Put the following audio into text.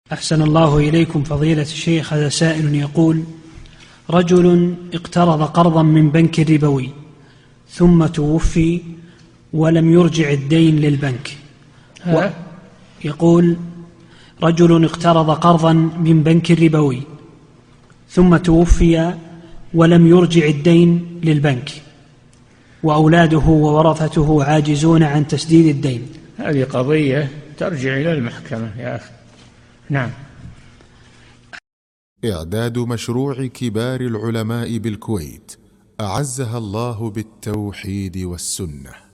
أحسن الله إليكم فضيلة الشيخ. هذا سائل يقول: رجل اقترض قرضا من بنك ربوي ثم توفي ولم يرجع الدين للبنك. يقول: رجل اقترض قرضا من بنك ربوي ثم توفي ولم يرجع الدين للبنك، وأولاده وورثته عاجزون عن تسديد الدين. هذه قضية ترجع إلى المحكمة يا أخي. نعم. إعداد مشروع كبار العلماء بالكويت أعزها الله بالتوحيد والسنة.